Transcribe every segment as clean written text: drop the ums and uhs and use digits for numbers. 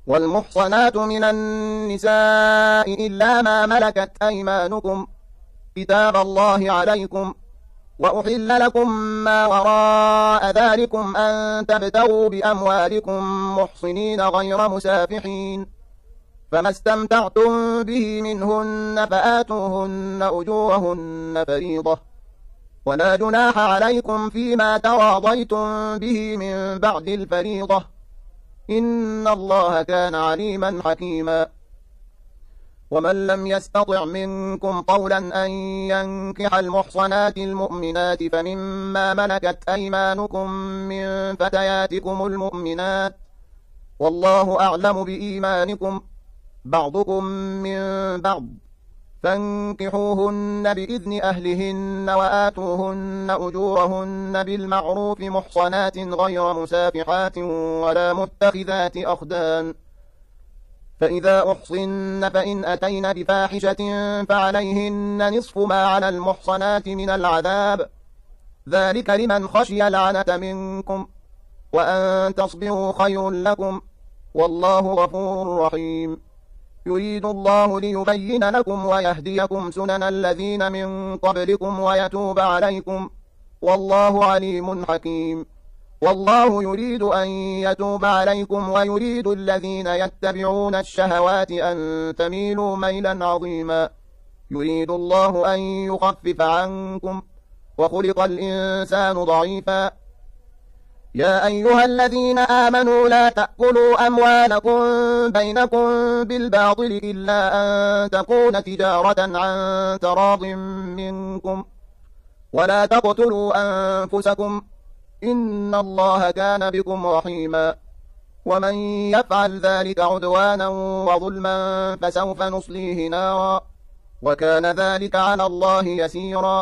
والمحصنات من النساء إلا ما ملكت أيمانكم كتاب الله عليكم، وأحل لكم ما وراء ذلكم أن تبتغوا بأموالكم محصنين غير مسافحين، فما استمتعتم به منهن فآتوهن أجورهن فريضة، ولا جناح عليكم فيما تراضيتم به من بعد الفريضة، إن الله كان عليما حكيما. ومن لم يستطع منكم طولا أن ينكح المحصنات المؤمنات فمما ملكت أيمانكم من فتياتكم المؤمنات، والله أعلم بإيمانكم، بعضكم من بعض، فانكحوهن بإذن أهلهن وآتوهن أجورهن بالمعروف محصنات غير مسافحات ولا متخذات أخدان، فإذا أحصن فإن أتين بفاحشة فعليهن نصف ما على المحصنات من العذاب، ذلك لمن خشي العنة منكم، وأن تصبروا خير لكم، والله غفور رحيم. يريد الله ليبين لكم ويهديكم سنن الذين من قبلكم ويتوب عليكم، والله عليم حكيم. والله يريد أن يتوب عليكم ويريد الذين يتبعون الشهوات أن تميلوا ميلا عظيما. يريد الله أن يخفف عنكم، وخلق الإنسان ضعيفا. يا أيها الذين آمنوا لا تأكلوا أموالكم بينكم بالباطل إلا أن تكون تجارة عن تراض منكم، ولا تقتلوا أنفسكم، إن الله كان بكم رحيما. ومن يفعل ذلك عدوانا وظلما فسوف نصليه نارا، وكان ذلك على الله يسيرا.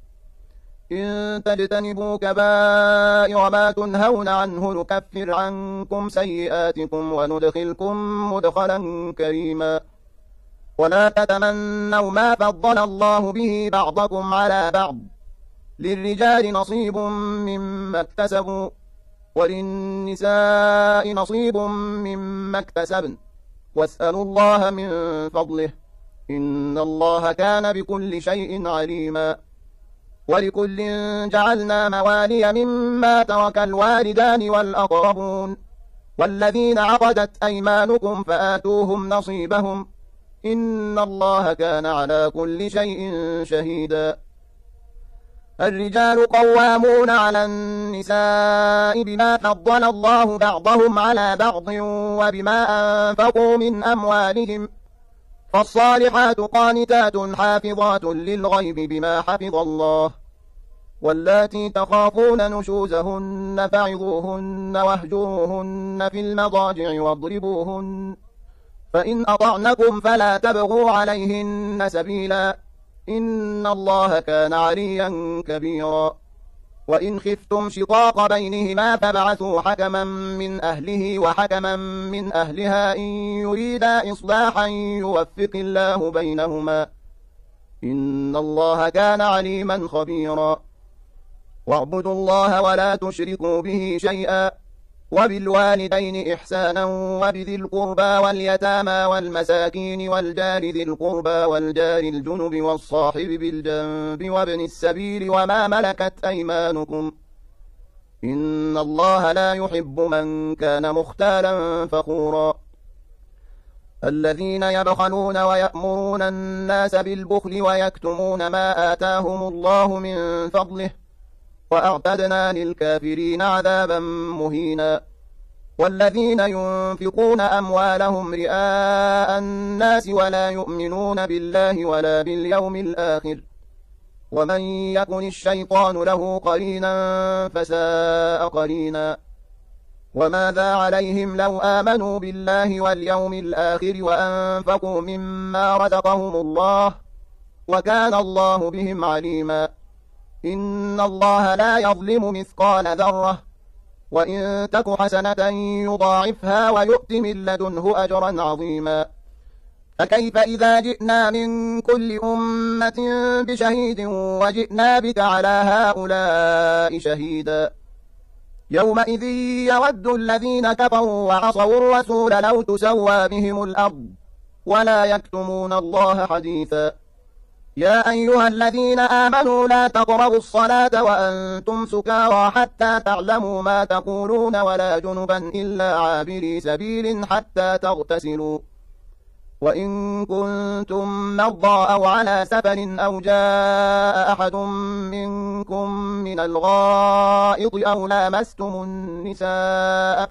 إن تجتنبوا كبائر ما تنهون عنه نكفر عنكم سيئاتكم وندخلكم مدخلا كريما. ولا تتمنوا ما فضل الله به بعضكم على بعض، للرجال نصيب مما اكتسبوا، وللنساء نصيب مما اكتسبن، واسألوا الله من فضله، إن الله كان بكل شيء عليما. ولكل جعلنا موالي مما ترك الوالدان والأقربون، والذين عقدت أيمانكم فآتوهم نصيبهم، إن الله كان على كل شيء شهيدا. الرجال قوامون على النساء بما فضل الله بعضهم على بعض وبما أنفقوا من أموالهم، فالصالحات قانتات حافظات للغيب بما حفظ الله. واللاتي تخافون نشوزهن فعظوهن واهجروهن في المضاجع واضربوهن، فإن أطعنكم فلا تبغوا عليهن سبيلا، إن الله كان عليا كبيرا. وإن خفتم شقاق بينهما فابعثوا حكما من أهله وحكما من أهلها إن يريدا إصلاحا يوفق الله بينهما، إن الله كان عليما خبيرا. واعبدوا الله ولا تشركوا به شيئا، وبالوالدين إحسانا، وبذي القربى واليتامى والمساكين والجار ذي القربى والجار الجنب والصاحب بالجنب وابن السبيل وما ملكت أيمانكم، إن الله لا يحب من كان مختالا فخورا. الذين يبخلون ويأمرون الناس بالبخل ويكتمون ما آتاهم الله من فضله، وأعتدنا للكافرين عذابا مهينا. والذين ينفقون أموالهم رئاء الناس ولا يؤمنون بالله ولا باليوم الآخر، ومن يكن الشيطان له قرينا فساء قرينا. وماذا عليهم لو آمنوا بالله واليوم الآخر وأنفقوا مما رزقهم الله، وكان الله بهم عليما. إن الله لا يظلم مثقال ذرة، وإن تك حسنة يضاعفها ويؤت من لدنه أجرا عظيما. فكيف إذا جئنا من كل أمة بشهيد وجئنا بك على هؤلاء شهيدا، يومئذ يود الذين كفروا وعصوا الرسول لو تسوى بهم الأرض ولا يكتمون الله حديثا. يا أيها الذين آمنوا لا تقربوا الصلاة وأنتم سكارى حتى تعلموا ما تقولون ولا جنبا إلا عابري سبيل حتى تغتسلوا، وإن كنتم مرضى أو على سفر أو جاء أحد منكم من الغائط أو لامستم النساء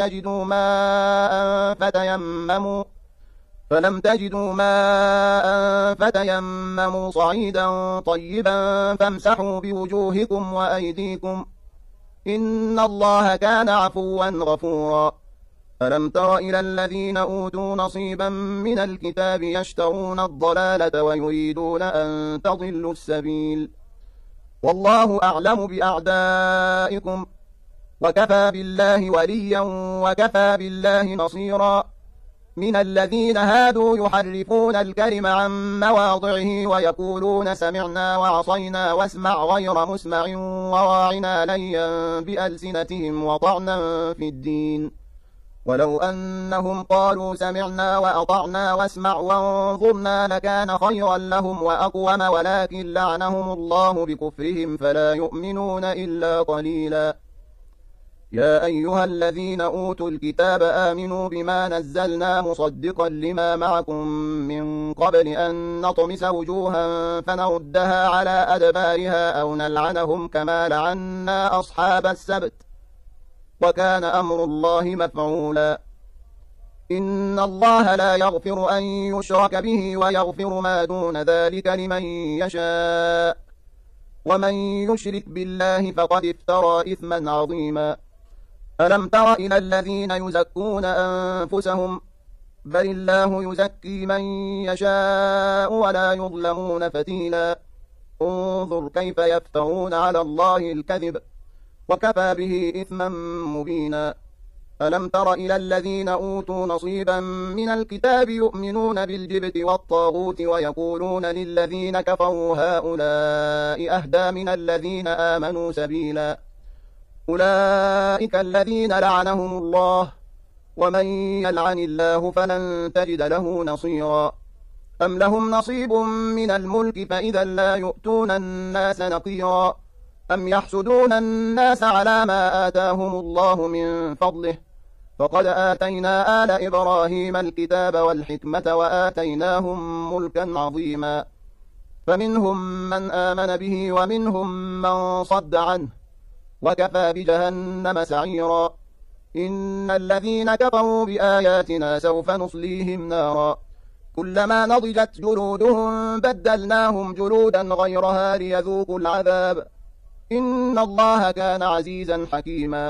فلم تجدوا ماء فتيمموا صعيدا طيبا فامسحوا بوجوهكم وأيديكم إن الله كان عفوا غفورا. ألم تر إلى الذين أوتوا نصيبا من الكتاب يشترون الضلالة ويريدون أن تضلوا السبيل، والله أعلم بأعدائكم وكفى بالله وليا وكفى بالله نصيرا. من الذين هادوا يحرفون الكلم عن مواضعه ويقولون سمعنا وعصينا واسمع غير مسمع وراعنا ليا بألسنتهم وطعنا في الدين، ولو أنهم قالوا سمعنا وأطعنا واسمع وانظرنا لكان خيرا لهم وأقوم، ولكن لعنهم الله بكفرهم فلا يؤمنون إلا قليلا. يا أيها الذين أوتوا الكتاب آمنوا بما نزلنا مصدقا لما معكم من قبل أن نطمس وجوها فنردها على أدبارها أو نلعنهم كما لعنا أصحاب السبت، وكان أمر الله مفعولا. إن الله لا يغفر أن يشرك به ويغفر ما دون ذلك لمن يشاء، ومن يشرك بالله فقد افترى إثما عظيما. ألم تر إلى الذين يزكون أنفسهم بل الله يزكي من يشاء ولا يظلمون فتيلا. انظر كيف يفترون على الله الكذب وكفى به إثما مبينا. ألم تر إلى الذين أوتوا نصيبا من الكتاب يؤمنون بالجبت والطاغوت ويقولون للذين كفروا هؤلاء أهدى من الذين آمنوا سبيلا. أولئك الذين لعنهم الله ومن يلعن الله فلن تجد له نصيرا. أم لهم نصيب من الملك فإذا لا يؤتون الناس نقيرا. أم يحسدون الناس على ما آتاهم الله من فضله فقد آتينا آل إبراهيم الكتاب والحكمة وآتيناهم ملكا عظيما. فمنهم من آمن به ومنهم من صد عنه وكفى بجهنم سعيرا. إن الذين كفروا بآياتنا سوف نصليهم نارا كلما نضجت جلودهم بدلناهم جلودا غيرها ليذوقوا العذاب إن الله كان عزيزا حكيما.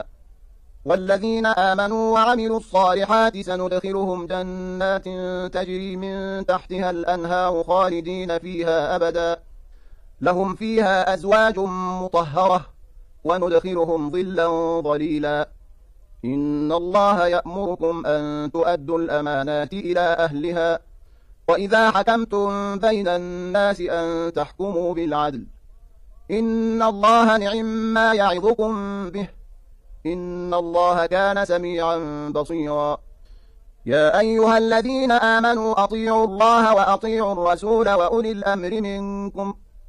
والذين آمنوا وعملوا الصالحات سندخلهم جنات تجري من تحتها الأنهار خالدين فيها أبدا لهم فيها أزواج مطهرة وندخلهم ظلا ظليلا. إن الله يأمركم أن تؤدوا الأمانات إلى أهلها وإذا حكمتم بين الناس أن تحكموا بالعدل إن الله نعم ما يعظكم به إن الله كان سميعا بصيرا. يا أيها الذين آمنوا أطيعوا الله وأطيعوا الرسول وأولي الأمر منكم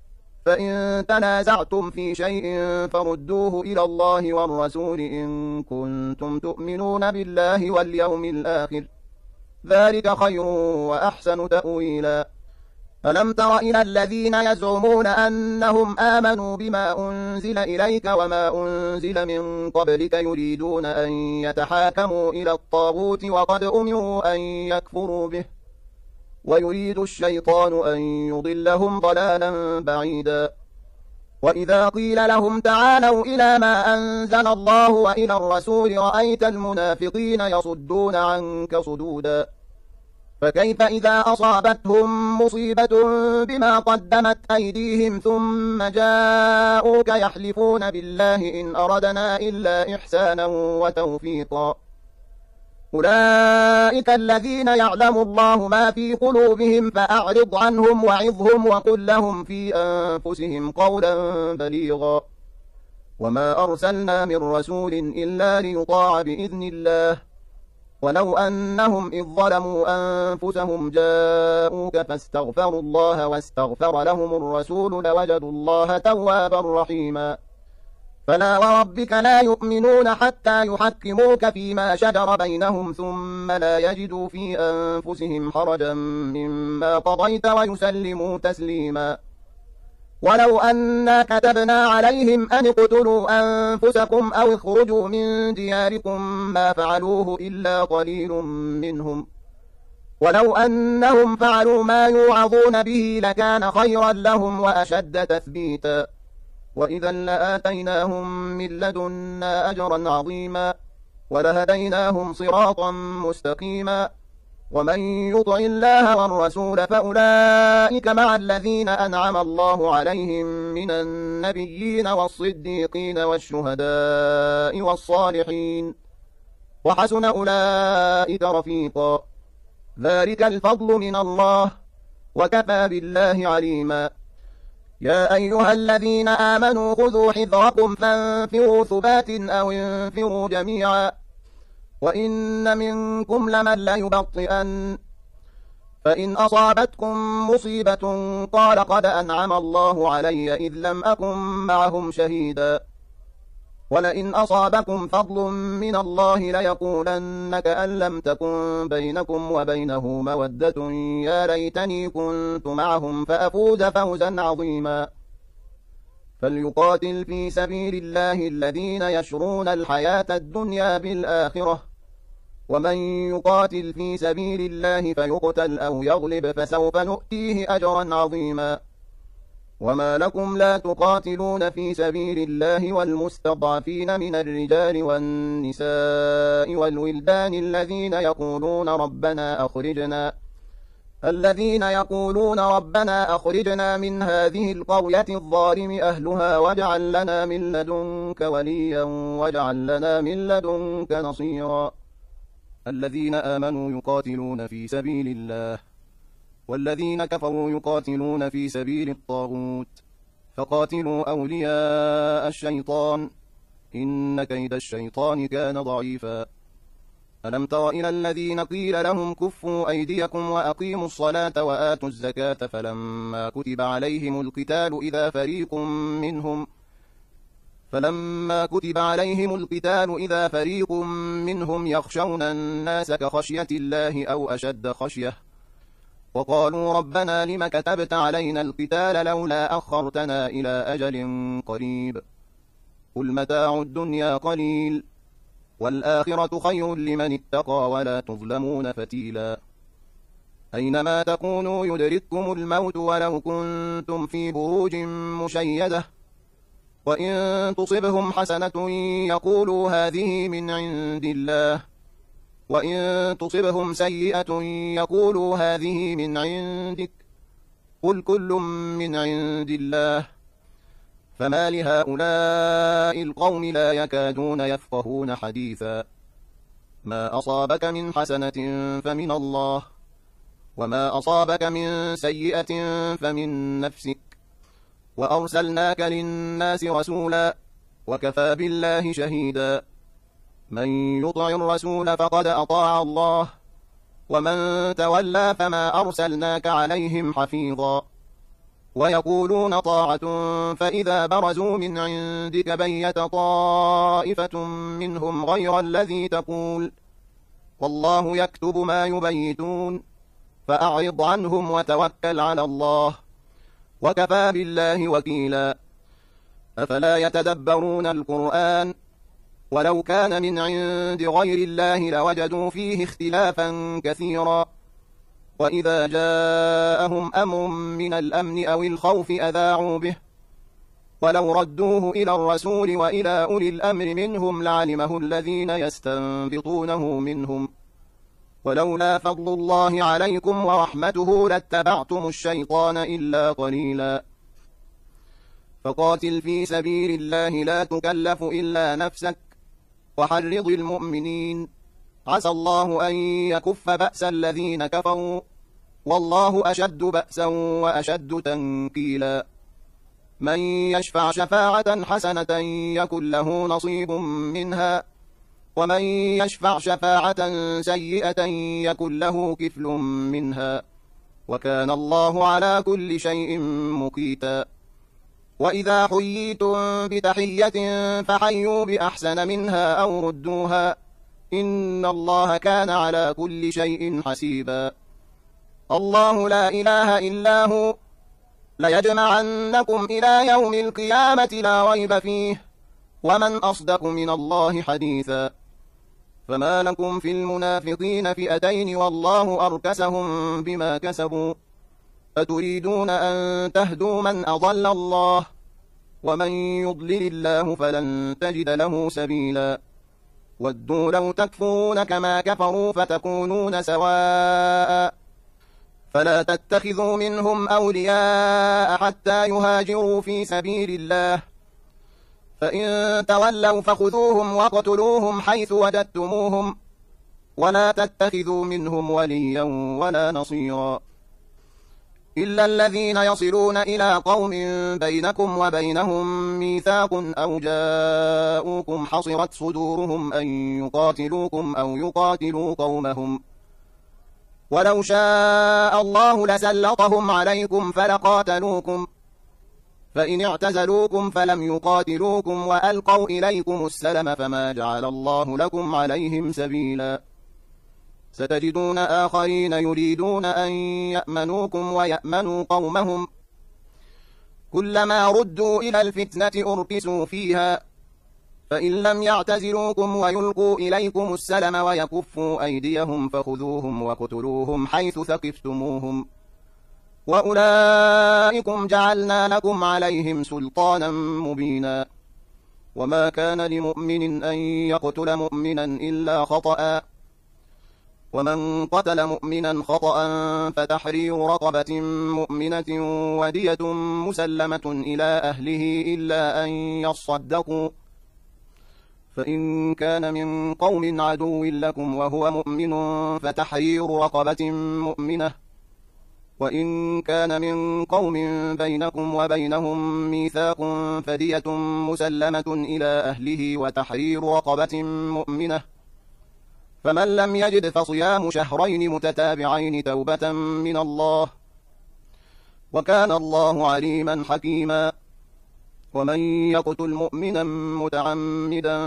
فإن تنازعتم في شيء فردوه إلى الله والرسول إن كنتم تؤمنون بالله واليوم الآخر ذلك خير وأحسن تأويلا. ألم تر إلى الذين يزعمون أنهم آمنوا بما أنزل إليك وما أنزل من قبلك يريدون أن يتحاكموا إلى الطاغوت وقد أمروا أن يكفروا به ويريد الشيطان أن يضلهم ضلالا بعيدا. وإذا قيل لهم تعالوا إلى ما أنزل الله وإلى الرسول رأيت المنافقين يصدون عنك صدودا. فكيف إذا أصابتهم مصيبة بما قدمت أيديهم ثم جاءوك يحلفون بالله إن أردنا إلا إحسانا وتوفيقا. أولئك الذين يعلم الله ما في قلوبهم فأعرض عنهم وعظهم وقل لهم في أنفسهم قولا بليغا. وما أرسلنا من رسول إلا ليطاع بإذن الله ولو أنهم إذ ظلموا أنفسهم جاءوك فاستغفروا الله واستغفر لهم الرسول لوجدوا الله توابا رحيما فلا وربك لا يؤمنون حتى يحكموك فيما شجر بينهم ثم لا يجدوا في أنفسهم حرجا مما قضيت ويسلموا تسليما ولو أنا كتبنا عليهم أن اقتلوا أنفسكم أو اخرجوا من دياركم ما فعلوه إلا قليل منهم ولو أنهم فعلوا ما يوعظون به لكان خيرا لهم وأشد تثبيتا وإذا لآتيناهم من لدنا أجرا عظيما ولهديناهم صراطا مستقيما ومن يطع الله والرسول فأولئك مع الذين أنعم الله عليهم من النبيين والصديقين والشهداء والصالحين وحسن أولئك رفيقا ذلك الفضل من الله وكفى بالله عليما يا أيها الذين آمنوا خذوا حذركم فانفروا ثبات أو انفروا جميعا وإن منكم لمن ليبطئن فإن أصابتكم مصيبة قال قد أنعم الله علي إذ لم أكن معهم شهيدا ولئن أصابكم فضل من الله ليقولن كأن لم تكن بينكم وبينه مودة يا ليتني كنت معهم فأفوز فوزا عظيما فليقاتل في سبيل الله الذين يشرون الحياة الدنيا بالآخرة ومن يقاتل في سبيل الله فيقتل أو يغلب فسوف نؤتيه أجرا عظيما وما لكم لا تقاتلون في سبيل الله والمستضعفين من الرجال والنساء والولدان الذين يقولون ربنا أخرجنا من هذه القرية الظالم أهلها واجعل لنا من لدنك وليا واجعل لنا من لدنك نصيرا الذين آمنوا يقاتلون في سبيل الله والذين كفروا يقاتلون في سبيل الطاغوت فقاتلوا أولياء الشيطان إن كيد الشيطان كان ضعيفا ألم تر إلى الذين قيل لهم كفوا أيديكم وأقيموا الصلاة وآتوا الزكاة فلما كتب عليهم القتال إذا فريق منهم يخشون الناس كخشية الله أو أشد خشية وقالوا ربنا لم كتبت علينا القتال لولا أخرتنا إلى أجل قريب قل متاع الدنيا قليل والآخرة خير لمن اتقى ولا تظلمون فتيلا أينما تكونوا يدرككم الموت ولو كنتم في بروج مشيدة وإن تصبهم حسنة يقولوا هذه من عند الله وإن تصبهم سيئة يقولوا هذه من عندك قل كل من عند الله فما لهؤلاء القوم لا يكادون يفقهون حديثا ما أصابك من حسنة فمن الله وما أصابك من سيئة فمن نفسك وأرسلناك للناس رسولا وكفى بالله شهيدا من يطع الرسول فقد أطاع الله ومن تولى فما أرسلناك عليهم حفيظا ويقولون طاعة فإذا برزوا من عندك بيت طائفة منهم غير الذي تقول والله يكتب ما يبيتون فأعرض عنهم وتوكل على الله وكفى بالله وكيلا أفلا يتدبرون القرآن ولو كان من عند غير الله لوجدوا فيه اختلافا كثيرا وإذا جاءهم أمر من الأمن أو الخوف أذاعوا به ولو ردوه إلى الرسول وإلى أولي الأمر منهم لعلمه الذين يستنبطونه منهم ولولا فضل الله عليكم ورحمته لاتبعتم الشيطان إلا قليلا فقاتل في سبيل الله لا تكلف إلا نفسك وحرض المؤمنين عسى الله أن يكف بأس الذين كفروا والله أشد بأسا وأشد تنكيلا من يشفع شفاعة حسنة يكن له نصيب منها ومن يشفع شفاعة سيئة يكن له كفل منها وكان الله على كل شيء مقيتا وإذا حييتم بتحية فحيوا بأحسن منها أو ردوها إن الله كان على كل شيء حسيبا الله لا إله إلا هو ليجمعنكم إلى يوم القيامة لا ريب فيه ومن أصدق من الله حديثا فما لكم في المنافقين فئتين والله أركسهم بما كسبوا أتريدون أن تهدوا من أضل الله ومن يضلل الله فلن تجد له سبيلا ودوا لو تكفرون كما كفروا فتكونون سواء فلا تتخذوا منهم أولياء حتى يهاجروا في سبيل الله فإن تولوا فخذوهم وقتلوهم حيث وجدتموهم ولا تتخذوا منهم وليا ولا نصيرا إلا الذين يصلون إلى قوم بينكم وبينهم ميثاق أو جاءوكم حصرت صدورهم أن يقاتلوكم أو يقاتلوا قومهم ولو شاء الله لسلطهم عليكم فلقاتلوكم فإن اعتزلوكم فلم يقاتلوكم وألقوا إليكم السلم فما جعل الله لكم عليهم سبيلا ستجدون آخرين يريدون أن يأمنوكم ويأمنوا قومهم كلما ردوا إلى الفتنة أركسوا فيها فإن لم يعتزلوكم ويلقوا إليكم السلم ويكفوا أيديهم فخذوهم وقتلوهم حيث ثقفتموهم وأولئكم جعلنا لكم عليهم سلطانا مبينا وما كان لمؤمن أن يقتل مؤمنا إلا خطأ ومن قتل مؤمنا خطأ فتحرير رقبة مؤمنة ودية مسلمة إلى أهله إلا أن يصدقوا فإن كان من قوم عدو لكم وهو مؤمن فتحرير رقبة مؤمنة وإن كان من قوم بينكم وبينهم ميثاق فدية مسلمة إلى أهله وتحرير رقبة مؤمنة فمن لم يجد فصيام شهرين متتابعين توبة من الله وكان الله عليما حكيما ومن يقتل مؤمنا متعمدا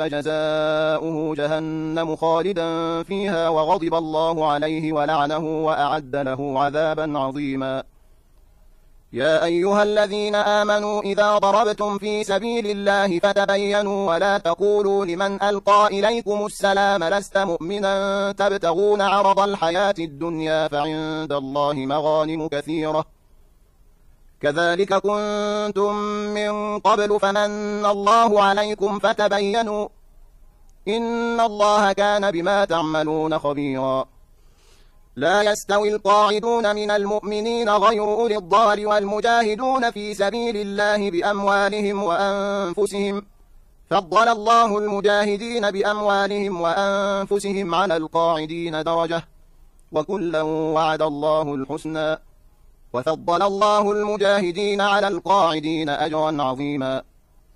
فجزاؤه جهنم خالدا فيها وغضب الله عليه ولعنه وأعد له عذابا عظيما يا أيها الذين آمنوا إذا ضربتم في سبيل الله فتبينوا ولا تقولوا لمن ألقى إليكم السلام لست مؤمنا تبتغون عرض الحياة الدنيا فعند الله مغانم كثيرة كذلك كنتم من قبل فمن الله عليكم فتبينوا إن الله كان بما تعملون خبيرا لا يستوي القاعدون من المؤمنين غير أولي الضرر والمجاهدون في سبيل الله بأموالهم وأنفسهم فضل الله المجاهدين بأموالهم وأنفسهم على القاعدين درجة وكلا وعد الله الحسنى وفضل الله المجاهدين على القاعدين أجرا عظيما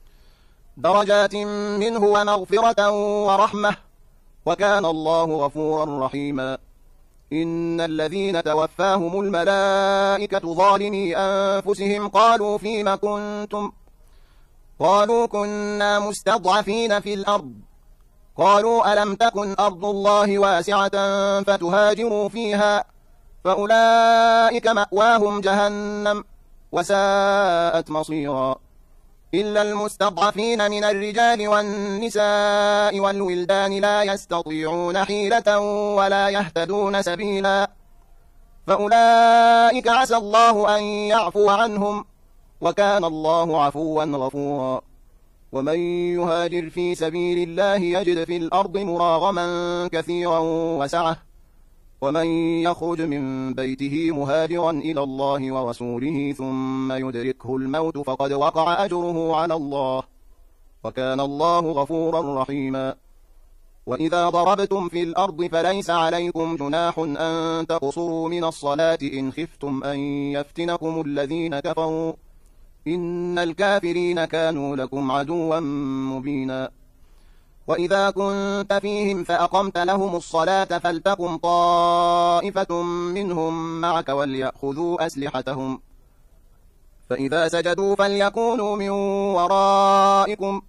درجات منه ومغفرة ورحمة وكان الله غفورا رحيما إن الذين توفاهم الملائكة ظالمي أنفسهم قالوا فيما كنتم قالوا كنا مستضعفين في الأرض قالوا ألم تكن أرض الله واسعة فتهاجروا فيها فأولئك مأواهم جهنم وساءت مصيرا إلا المستضعفين من الرجال والنساء والولدان لا يستطيعون حيلة ولا يهتدون سبيلا فأولئك عسى الله أن يعفو عنهم وكان الله عفوا غفورا ومن يهاجر في سبيل الله يجد في الأرض مراغما كثيرا وسعة ومن يخرج من بيته مهاجرا إلى الله ورسوله ثم يدركه الموت فقد وقع أجره على الله وكان الله غفورا رحيما وإذا ضربتم في الأرض فليس عليكم جناح أن تقصروا من الصلاة إن خفتم أن يفتنكم الذين كفروا إن الكافرين كانوا لكم عدوا مبينا وإذا كنت فيهم فأقمت لهم الصلاة فلتقم طائفة منهم معك وليأخذوا أسلحتهم فإذا سجدوا فليكونوا من ورائكم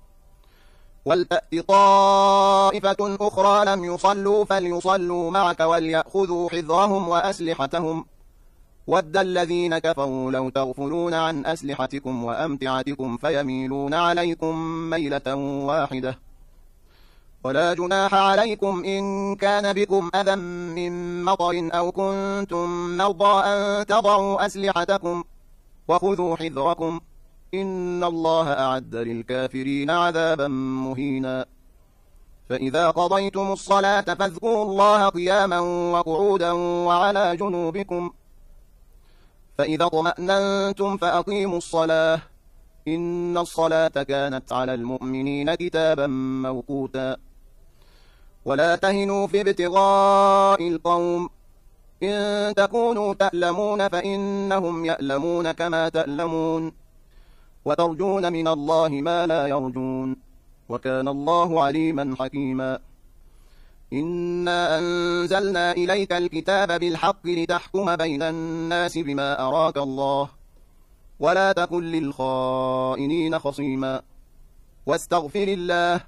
ولتأت طائفة أخرى لم يصلوا فليصلوا معك وليأخذوا حذرهم وأسلحتهم ود الذين كفروا لو تغفلون عن أسلحتكم وأمتعتكم فيميلون عليكم ميلة واحدة ولا جناح عليكم إن كان بكم أذى من مطر أو كنتم مرضى أن تضعوا أسلحتكم وخذوا حذركم إن الله أعد للكافرين عذابا مهينا فإذا قضيتم الصلاة فاذكروا الله قياما وقعودا وعلى جنوبكم فإذا اطمأننتم فأقيموا الصلاة إن الصلاة كانت على المؤمنين كتابا موقوتا ولا تهنوا في ابتغاء القوم إن تكونوا تألمون فإنهم يألمون كما تألمون وترجون من الله ما لا يرجون وكان الله عليما حكيما إنا أنزلنا إليك الكتاب بالحق لتحكم بين الناس بما أراك الله ولا تكن للخائنين خصيما واستغفر الله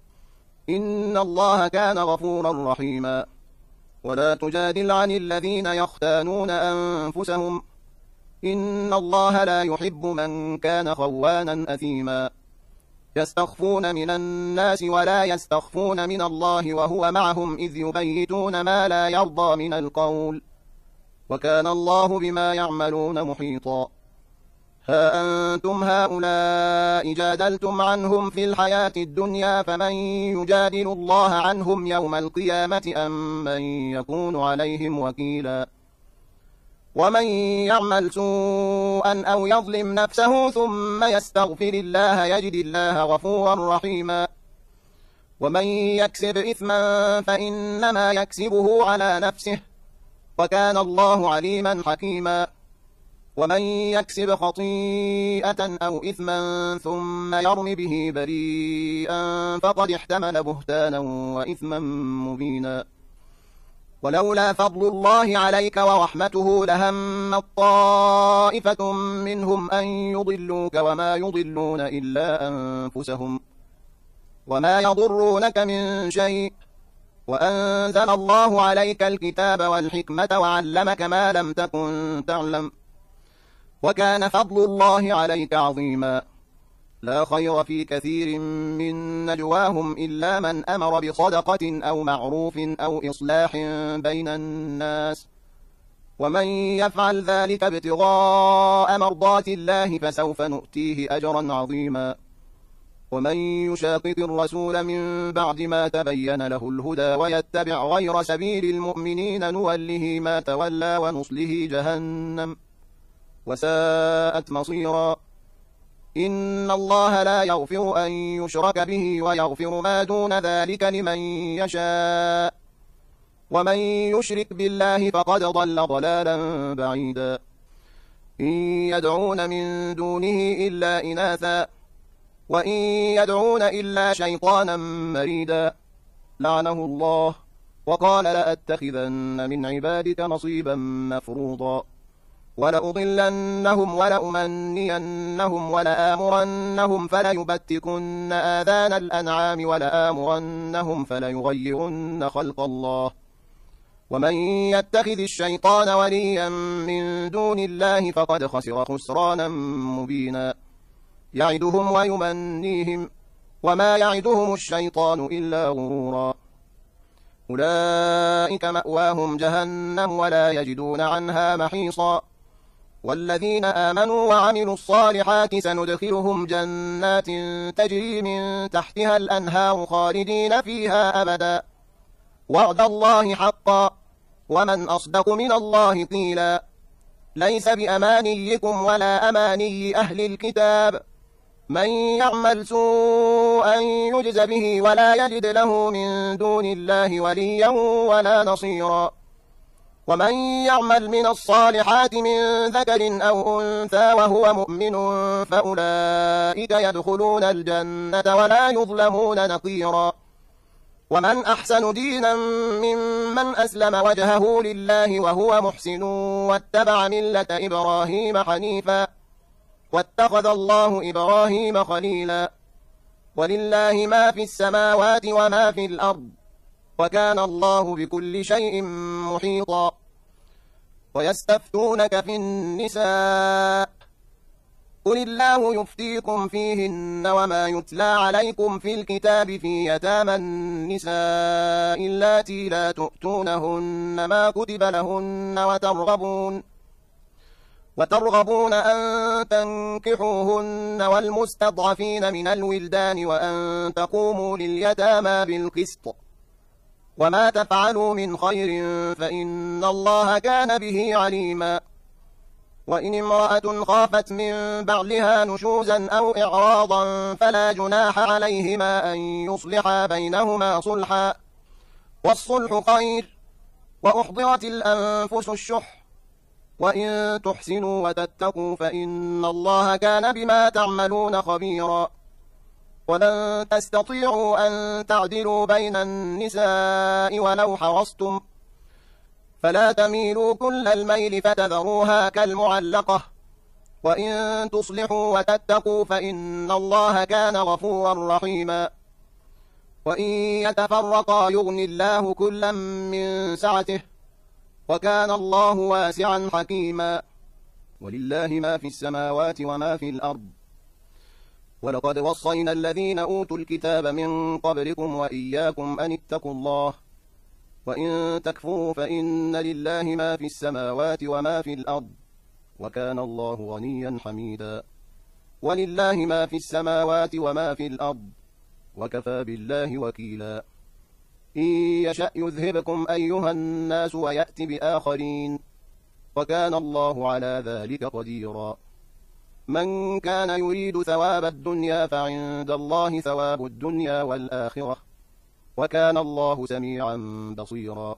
إن الله كان غفورا رحيما ولا تجادل عن الذين يختانون أنفسهم إن الله لا يحب من كان خوانا أثيما يستخفون من الناس ولا يستخفون من الله وهو معهم إذ يبيتون ما لا يرضى من القول وكان الله بما يعملون محيطا ها أنتم هؤلاء جادلتم عنهم في الحياة الدنيا فمن يجادل الله عنهم يوم القيامة أم من يكون عليهم وكيلا ومن يعمل سوءا أو يظلم نفسه ثم يستغفر الله يجد الله غفورا رحيما ومن يكسب إثما فإنما يكسبه على نفسه وكان الله عليما حكيما ومن يكسب خطيئة أو إثما ثم يرم به بريئا فقد احتمل بهتانا وإثما مبينا ولولا فضل الله عليك ورحمته لهم طائفة منهم أن يضلوك وما يضلون إلا أنفسهم وما يضرونك من شيء وأنزل الله عليك الكتاب والحكمة وعلمك ما لم تكن تعلم وكان فضل الله عليك عظيما لا خير في كثير من نجواهم إلا من أمر بصدقة أو معروف أو إصلاح بين الناس ومن يفعل ذلك ابتغاء مرضات الله فسوف نؤتيه أجرا عظيما ومن يشاقق الرسول من بعد ما تبين له الهدى ويتبع غير سبيل المؤمنين نوله ما تولى ونصله جهنم وساءت مصيرا إن الله لا يغفر أن يشرك به ويغفر ما دون ذلك لمن يشاء ومن يشرك بالله فقد ضل ضلالا بعيدا إن يدعون من دونه إلا إناثا وإن يدعون إلا شيطانا مريدا لعنه الله وقال لأتخذن من عبادك نصيبا مفروضا ولأضلنهم ولأمنينهم ولآمرنهم فليبتكن آذان الأنعام ولآمرنهم فليغيرن خلق الله ومن يتخذ الشيطان وليا من دون الله فقد خسر خسرانا مبينا يعدهم ويمنيهم وما يعدهم الشيطان إلا غرورا أولئك مأواهم جهنم ولا يجدون عنها محيصا والذين آمنوا وعملوا الصالحات سندخلهم جنات تجري من تحتها الأنهار خالدين فيها أبدا وعد الله حقا ومن أصدق من الله قيلا ليس بأمانيكم ولا أماني أهل الكتاب من يعمل سوءا يجز به ولا يجد له من دون الله وليا ولا نصيرا ومن يعمل من الصالحات من ذكر أو أنثى وهو مؤمن فأولئك يدخلون الجنة ولا يظلمون نقيرا. ومن أحسن دينا ممن أسلم وجهه لله وهو محسن واتبع ملة إبراهيم حنيفا واتخذ الله إبراهيم خليلا. ولله ما في السماوات وما في الأرض وكان الله بكل شيء محيطا. ويستفتونك في النساء قل الله يفتيكم فيهن وما يتلى عليكم في الكتاب في يتامى النساء اللاتي لا تؤتونهن ما كتب لهن وترغبون أن تنكحوهن والمستضعفين من الولدان وأن تقوموا لليتامى بالقسط وما تفعلوا من خير فإن الله كان به عليما. وإن امرأة خافت من بعلها نشوزا أو إعراضا فلا جناح عليهما أن يصلحا بينهما صلحا والصلح خير. وأحضرت الأنفس الشح وإن تحسنوا وتتقوا فإن الله كان بما تعملون خبيرا. ولن تستطيعوا أن تعدلوا بين النساء ولو حرصتم فلا تميلوا كل الميل فتذروها كالمعلقة. وإن تصلحوا وتتقوا فإن الله كان غفورا رحيما. وإن يتفرقا يغن الله كلا من سعته وكان الله واسعا حكيما. ولله ما في السماوات وما في الأرض ولقد وصينا الذين أوتوا الكتاب من قبلكم وإياكم أن اتقوا الله وإن تكفروا فإن لله ما في السماوات وما في الأرض وكان الله غنيا حميدا. ولله ما في السماوات وما في الأرض وكفى بالله وكيلا. إن يشأ يذهبكم أيها الناس ويأت بآخرين وكان الله على ذلك قديرا. من كان يريد ثواب الدنيا فعند الله ثواب الدنيا والآخرة وكان الله سميعا بصيرا.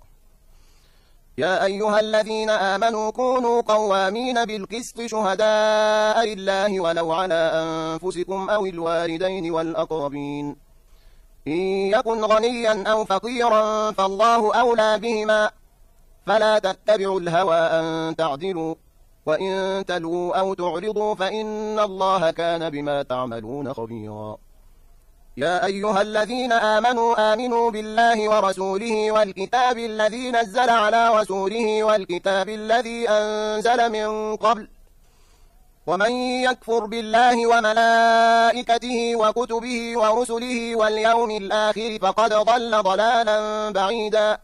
يا أيها الذين آمنوا كونوا قوامين بالقسط شهداء لله ولو على أنفسكم أو الوالدين والأقربين إن يكن غنيا أو فقيرا فالله أولى بهما فلا تتبعوا الهوى أن تعدلوا وإن تلووا أو تعرضوا فإن الله كان بما تعملون خبيرا. يا أيها الذين آمنوا بالله ورسوله والكتاب الذي نزل على رسوله والكتاب الذي أنزل من قبل ومن يكفر بالله وملائكته وكتبه ورسله واليوم الآخر فقد ضل ضلالا بعيدا.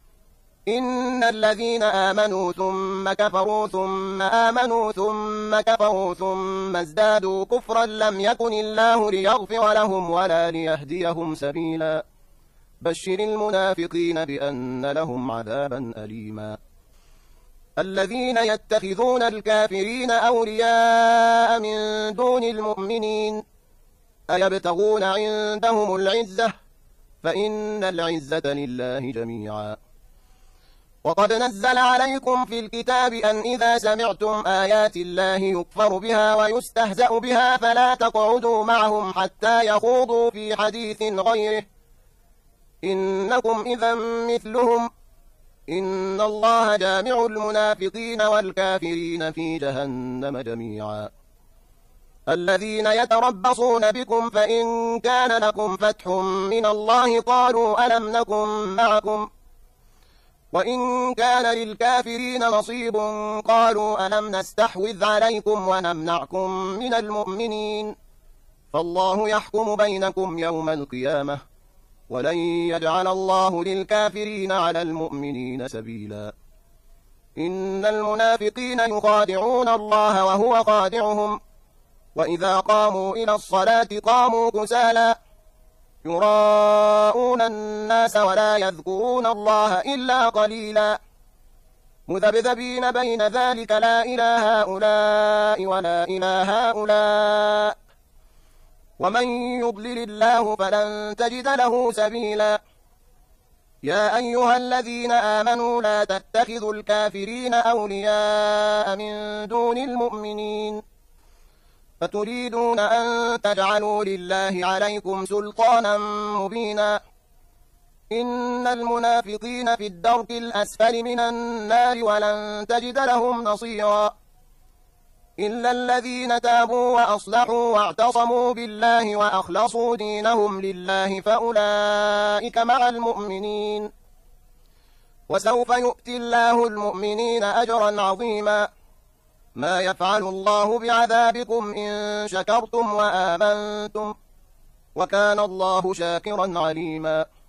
إن الذين آمنوا ثم كفروا ثم آمنوا ثم كفروا ثم ازدادوا كفرا لم يكن الله ليغفر لهم ولا ليهديهم سبيلا. بشر المنافقين بأن لهم عذابا أليما. الذين يتخذون الكافرين أولياء من دون المؤمنين أيبتغون عندهم العزة فإن العزة لله جميعا. وقد نزل عليكم في الكتاب أن إذا سمعتم آيات الله يكفر بها ويستهزأ بها فلا تقعدوا معهم حتى يخوضوا في حديث غيره إنكم إذا مثلهم إن الله جامع المنافقين والكافرين في جهنم جميعا. الذين يتربصون بكم فإن كان لكم فتح من الله قالوا ألم نكن معكم وإن كان للكافرين نصيب قالوا ألم نستحوذ عليكم ونمنعكم من المؤمنين فالله يحكم بينكم يوم القيامة ولن يجعل الله للكافرين على المؤمنين سبيلا. إن المنافقين يخادعون الله وهو خادعهم وإذا قاموا إلى الصلاة قاموا كسالى يراءون الناس ولا يذكرون الله إلا قليلا مذبذبين بين ذلك لا إلى هؤلاء ولا إلى هؤلاء ومن يضلل الله فلن تجد له سبيلا. يا أيها الذين آمنوا لا تتخذوا الكافرين أولياء من دون المؤمنين فتريدون أن تجعلوا لله عليكم سلطانا مبينا إن المنافقين في الدرك الأسفل من النار ولن تجد لهم نصيرا إلا الذين تابوا وأصلحوا واعتصموا بالله وأخلصوا دينهم لله فأولئك مع المؤمنين وسوف يؤتي الله المؤمنين أجرا عظيما ما يفعل الله بعذابكم إن شكرتم وآمنتم وكان الله شاكرا عليما